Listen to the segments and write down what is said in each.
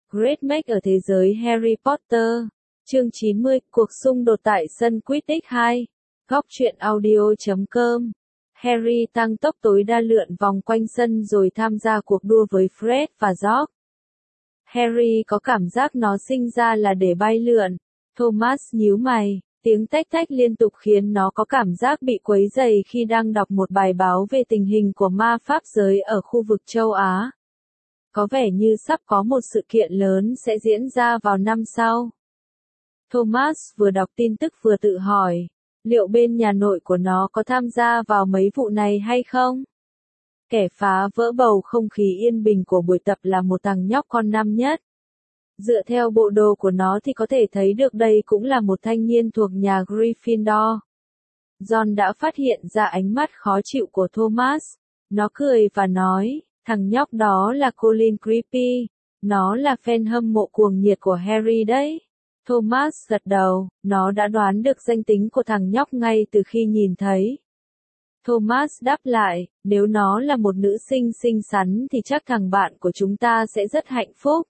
Great Make ở thế giới Harry Potter. Chương 90, cuộc xung đột tại sân Quidditch 2. Góc truyện audio.com. Harry tăng tốc tối đa lượn vòng quanh sân rồi tham gia cuộc đua với Fred và George. Harry có cảm giác nó sinh ra là để bay lượn. Thomas nhíu mày, tiếng tách tách liên tục khiến nó có cảm giác bị quấy rầy khi đang đọc một bài báo về tình hình của ma pháp giới ở khu vực châu Á. Có vẻ như sắp có một sự kiện lớn sẽ diễn ra vào năm sau. Thomas vừa đọc tin tức vừa tự hỏi, liệu bên nhà nội của nó có tham gia vào mấy vụ này hay không? Kẻ phá vỡ bầu không khí yên bình của buổi tập là một thằng nhóc con năm nhất. Dựa theo bộ đồ của nó thì có thể thấy được đây cũng là một thanh niên thuộc nhà Gryffindor. Ron đã phát hiện ra ánh mắt khó chịu của Thomas. Nó cười và nói, thằng nhóc đó là Colin Creepy. Nó là fan hâm mộ cuồng nhiệt của Harry đấy. Thomas gật đầu, nó đã đoán được danh tính của thằng nhóc ngay từ khi nhìn thấy. Thomas đáp lại, nếu nó là một nữ sinh xinh xắn thì chắc thằng bạn của chúng ta sẽ rất hạnh phúc.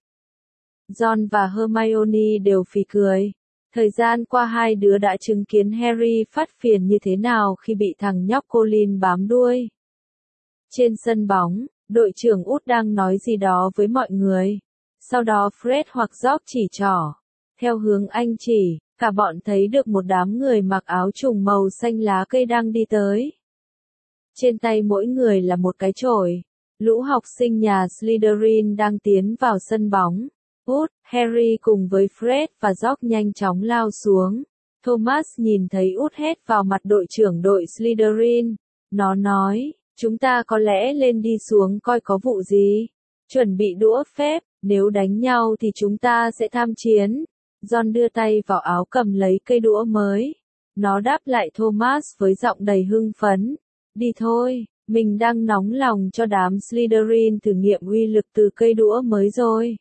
Ron và Hermione đều phì cười. Thời gian qua hai đứa đã chứng kiến Harry phát phiền như thế nào khi bị thằng nhóc Colin bám đuôi. Trên sân bóng, đội trưởng út đang nói gì đó với mọi người. Sau đó Fred hoặc George chỉ trỏ. Theo hướng anh chỉ, cả bọn thấy được một đám người mặc áo trùng màu xanh lá cây đang đi tới. Trên tay mỗi người là một cái chổi. Lũ học sinh nhà Slytherin đang tiến vào sân bóng. Út, Harry cùng với Fred và George nhanh chóng lao xuống. Thomas nhìn thấy Út hét vào mặt đội trưởng đội Slytherin. Nó nói, chúng ta có lẽ lên đi xuống coi có vụ gì. Chuẩn bị đũa phép, nếu đánh nhau thì chúng ta sẽ tham chiến. Ron đưa tay vào áo cầm lấy cây đũa mới. Nó đáp lại Thomas với giọng đầy hưng phấn. Đi thôi, mình đang nóng lòng cho đám Slytherin thử nghiệm uy lực từ cây đũa mới rồi.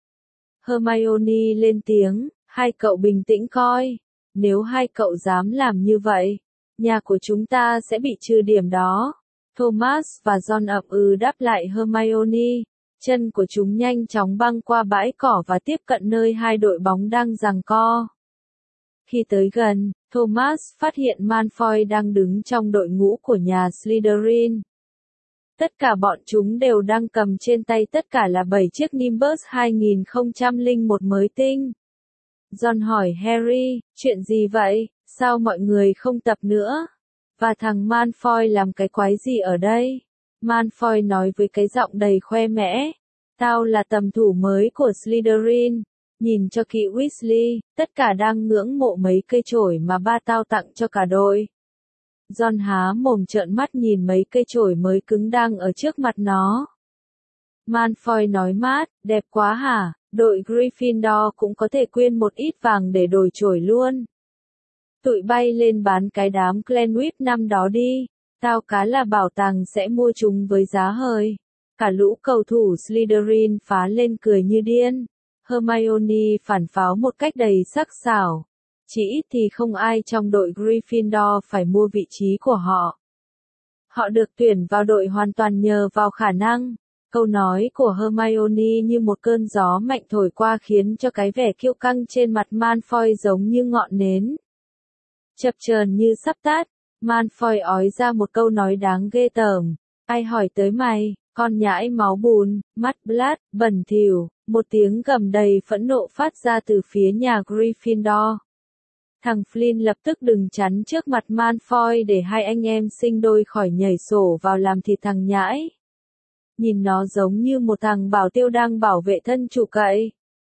Hermione lên tiếng, hai cậu bình tĩnh coi. Nếu hai cậu dám làm như vậy, nhà của chúng ta sẽ bị trừ điểm đó. Thomas và Ron ậm ừ đáp lại Hermione. Chân của chúng nhanh chóng băng qua bãi cỏ và tiếp cận nơi hai đội bóng đang giằng co. Khi tới gần, Thomas phát hiện Malfoy đang đứng trong đội ngũ của nhà Slytherin. Tất cả bọn chúng đều đang cầm trên tay tất cả là 7 chiếc Nimbus 2001 mới tinh. Ron hỏi Harry, chuyện gì vậy, sao mọi người không tập nữa? Và thằng Malfoy làm cái quái gì ở đây? Malfoy nói với cái giọng đầy khoe mẽ. Tao là tầm thủ mới của Slytherin. Nhìn cho kỹ Weasley, tất cả đang ngưỡng mộ mấy cây chổi mà ba tao tặng cho cả đội. Ron há mồm trợn mắt nhìn mấy cây chổi mới cứng đang ở trước mặt nó. Malfoy nói mát, đẹp quá hả, đội Gryffindor cũng có thể quyên một ít vàng để đổi chổi luôn. Tụi bay lên bán cái đám Clanwip năm đó đi, tao cá là bảo tàng sẽ mua chúng với giá hời. Cả lũ cầu thủ Slytherin phá lên cười như điên. Hermione phản pháo một cách đầy sắc sảo. Chỉ ít thì không ai trong đội Gryffindor phải mua vị trí của họ. Họ được tuyển vào đội hoàn toàn nhờ vào khả năng. Câu nói của Hermione như một cơn gió mạnh thổi qua khiến cho cái vẻ kiêu căng trên mặt Malfoy giống như ngọn nến. Chập chờn như sắp tắt, Malfoy ói ra một câu nói đáng ghê tởm. Ai hỏi tới mày, con nhãi máu bùn, mắt blood, bẩn thỉu. Một tiếng gầm đầy phẫn nộ phát ra từ phía nhà Gryffindor. Thằng Flynn lập tức đứng chắn trước mặt Malfoy để hai anh em sinh đôi khỏi nhảy sổ vào làm thịt thằng nhãi. Nhìn nó giống như một thằng bảo tiêu đang bảo vệ thân chủ cậy.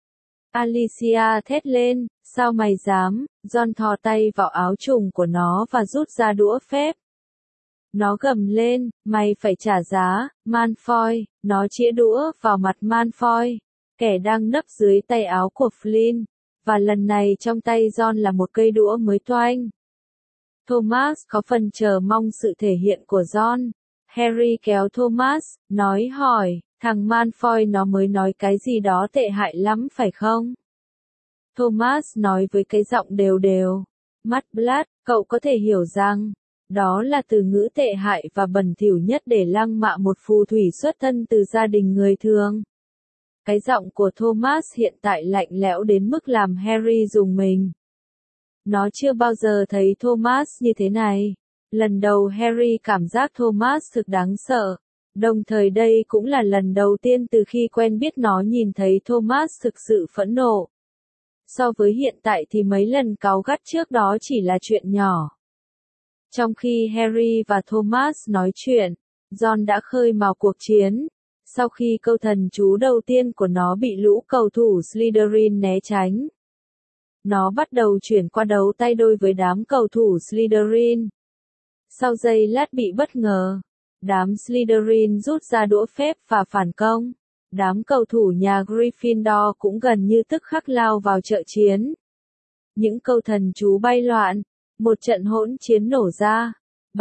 Alicia thét lên, sao mày dám? Ron thò tay vào áo trùng của nó và rút ra đũa phép. Nó gầm lên, mày phải trả giá, Malfoy. Nó chĩa đũa vào mặt Malfoy, kẻ đang nấp dưới tay áo của Flynn. Và lần này trong tay Ron là một cây đũa mới toanh. Thomas có phần chờ mong sự thể hiện của Ron. Harry kéo Thomas, nói hỏi, thằng Malfoy nó mới nói cái gì đó tệ hại lắm phải không? Thomas nói với cái giọng đều đều. Mắt blood, cậu có thể hiểu rằng, đó là từ ngữ tệ hại và bẩn thỉu nhất để lăng mạ một phù thủy xuất thân từ gia đình người thường. Cái giọng của Thomas hiện tại lạnh lẽo đến mức làm Harry rùng mình. Nó chưa bao giờ thấy Thomas như thế này. Lần đầu Harry cảm giác Thomas thực đáng sợ. Đồng thời đây cũng là lần đầu tiên từ khi quen biết nó nhìn thấy Thomas thực sự phẫn nộ. So với hiện tại thì mấy lần cáu gắt trước đó chỉ là chuyện nhỏ. Trong khi Harry và Thomas nói chuyện, Ron đã khơi mào cuộc chiến. Sau khi câu thần chú đầu tiên của nó bị lũ cầu thủ Slytherin né tránh, nó bắt đầu chuyển qua đấu tay đôi với đám cầu thủ Slytherin. Sau giây lát bị bất ngờ, đám Slytherin rút ra đũa phép và phản công. Đám cầu thủ nhà Gryffindor cũng gần như tức khắc lao vào trợ chiến. Những câu thần chú bay loạn, một trận hỗn chiến nổ ra.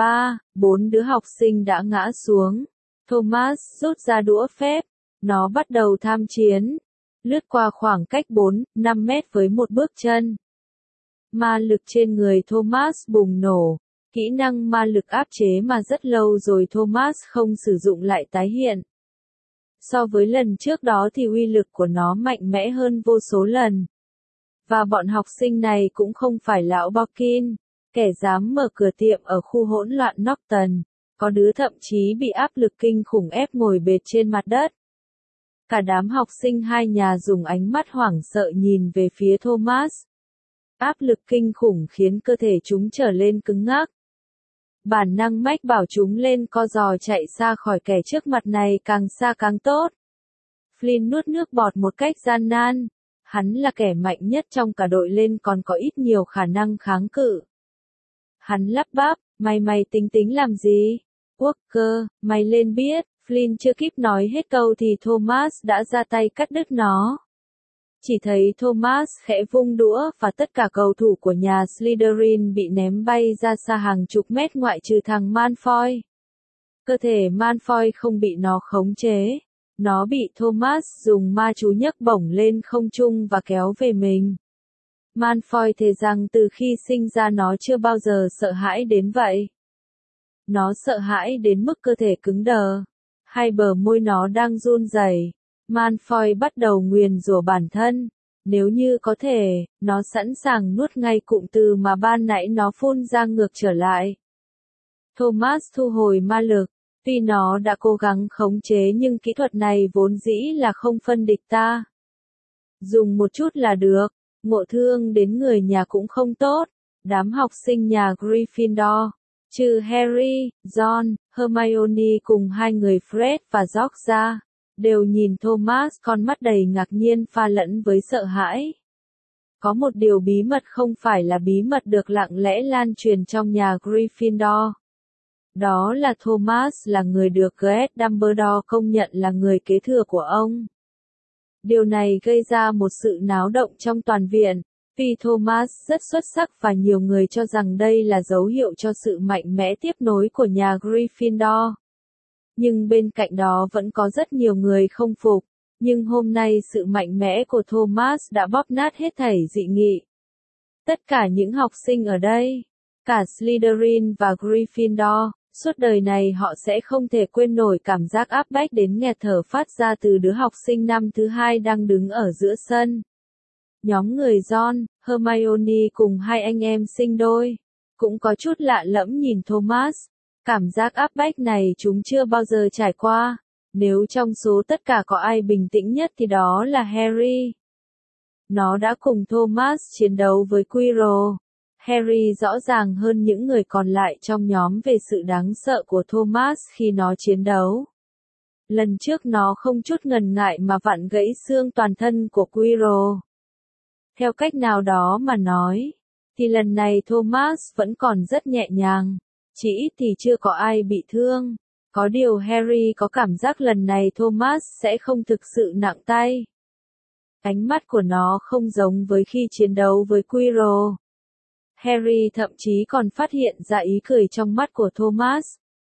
4 đứa học sinh đã ngã xuống. Thomas rút ra đũa phép, nó bắt đầu tham chiến, lướt qua khoảng cách 4-5 mét với một bước chân. Ma lực trên người Thomas bùng nổ, kỹ năng ma lực áp chế mà rất lâu rồi Thomas không sử dụng lại tái hiện. So với lần trước đó thì uy lực của nó mạnh mẽ hơn vô số lần. Và bọn học sinh này cũng không phải lão Borkin, kẻ dám mở cửa tiệm ở khu hỗn loạn Norton. Có đứa thậm chí bị áp lực kinh khủng ép ngồi bệt trên mặt đất. Cả đám học sinh hai nhà dùng ánh mắt hoảng sợ nhìn về phía Thomas. Áp lực kinh khủng khiến cơ thể chúng trở lên cứng ngắc. Bản năng mách bảo chúng lên co giò chạy xa khỏi kẻ trước mặt này càng xa càng tốt. Flynn nuốt nước bọt một cách gian nan. Hắn là kẻ mạnh nhất trong cả đội lên còn có ít nhiều khả năng kháng cự. Hắn lắp bắp, mày tính làm gì? Walker, mày lên biết. Flynn chưa kịp nói hết câu thì Thomas đã ra tay cắt đứt nó. Chỉ thấy Thomas khẽ vung đũa và tất cả cầu thủ của nhà Slytherin bị ném bay ra xa hàng chục mét ngoại trừ thằng Malfoy. Cơ thể Malfoy không bị nó khống chế. Nó bị Thomas dùng ma chú nhấc bổng lên không trung và kéo về mình. Malfoy thề rằng từ khi sinh ra nó chưa bao giờ sợ hãi đến vậy. Nó sợ hãi đến mức cơ thể cứng đờ. Hai bờ môi nó đang run rẩy. Malfoy bắt đầu nguyền rủa bản thân. Nếu như có thể, nó sẵn sàng nuốt ngay cụm từ mà ban nãy nó phun ra ngược trở lại. Thomas thu hồi ma lực. Tuy nó đã cố gắng khống chế nhưng kỹ thuật này vốn dĩ là không phân địch ta. Dùng một chút là được, ngộ thương đến người nhà cũng không tốt. Đám học sinh nhà Gryffindor, trừ Harry, Ron, Hermione cùng hai người Fred và George ra, đều nhìn Thomas con mắt đầy ngạc nhiên pha lẫn với sợ hãi. Có một điều bí mật không phải là bí mật được lặng lẽ lan truyền trong nhà Gryffindor. Đó là Thomas là người được Greg Dumbledore công nhận là người kế thừa của ông. Điều này gây ra một sự náo động trong toàn viện, vì Thomas rất xuất sắc và nhiều người cho rằng đây là dấu hiệu cho sự mạnh mẽ tiếp nối của nhà Gryffindor. Nhưng bên cạnh đó vẫn có rất nhiều người không phục, nhưng hôm nay sự mạnh mẽ của Thomas đã bóp nát hết thảy dị nghị. Tất cả những học sinh ở đây, cả Slytherin và Gryffindor, suốt đời này họ sẽ không thể quên nổi cảm giác áp bách đến nghẹt thở phát ra từ đứa học sinh năm thứ hai đang đứng ở giữa sân. Nhóm người Ron, Hermione cùng hai anh em sinh đôi, cũng có chút lạ lẫm nhìn Thomas. Cảm giác áp bách này chúng chưa bao giờ trải qua. Nếu trong số tất cả có ai bình tĩnh nhất thì đó là Harry. Nó đã cùng Thomas chiến đấu với Quirrell. Harry rõ ràng hơn những người còn lại trong nhóm về sự đáng sợ của Thomas khi nó chiến đấu. Lần trước nó không chút ngần ngại mà vặn gãy xương toàn thân của Quirrell. Theo cách nào đó mà nói, thì lần này Thomas vẫn còn rất nhẹ nhàng. Chỉ ít thì chưa có ai bị thương. Có điều Harry có cảm giác lần này Thomas sẽ không thực sự nặng tay. Ánh mắt của nó không giống với khi chiến đấu với Quirrell. Harry thậm chí còn phát hiện ra ý cười trong mắt của Thomas.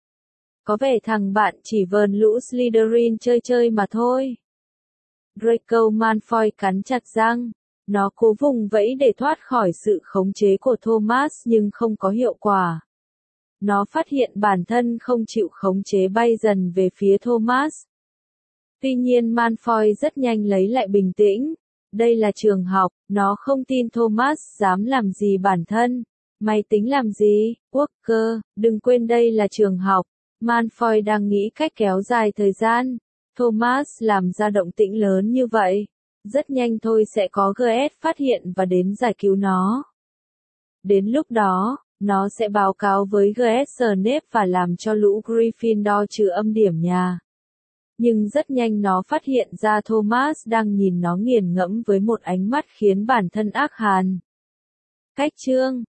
Có vẻ thằng bạn chỉ vờn lũ Slytherin chơi chơi mà thôi. Draco Malfoy cắn chặt răng. Nó cố vùng vẫy để thoát khỏi sự khống chế của Thomas nhưng không có hiệu quả. Nó phát hiện bản thân không chịu khống chế bay dần về phía Thomas. Tuy nhiên Malfoy rất nhanh lấy lại bình tĩnh. Đây là trường học, nó không tin Thomas dám làm gì bản thân. Mày tính làm gì, Walker, đừng quên đây là trường học. Malfoy đang nghĩ cách kéo dài thời gian. Thomas làm ra động tĩnh lớn như vậy. Rất nhanh thôi sẽ có GS phát hiện và đến giải cứu nó. Đến lúc đó, nó sẽ báo cáo với GS Snape và làm cho lũ Gryffindor trừ âm điểm nhà. Nhưng rất nhanh nó phát hiện ra Thomas đang nhìn nó nghiền ngẫm với một ánh mắt khiến bản thân ác hàn. Cách chương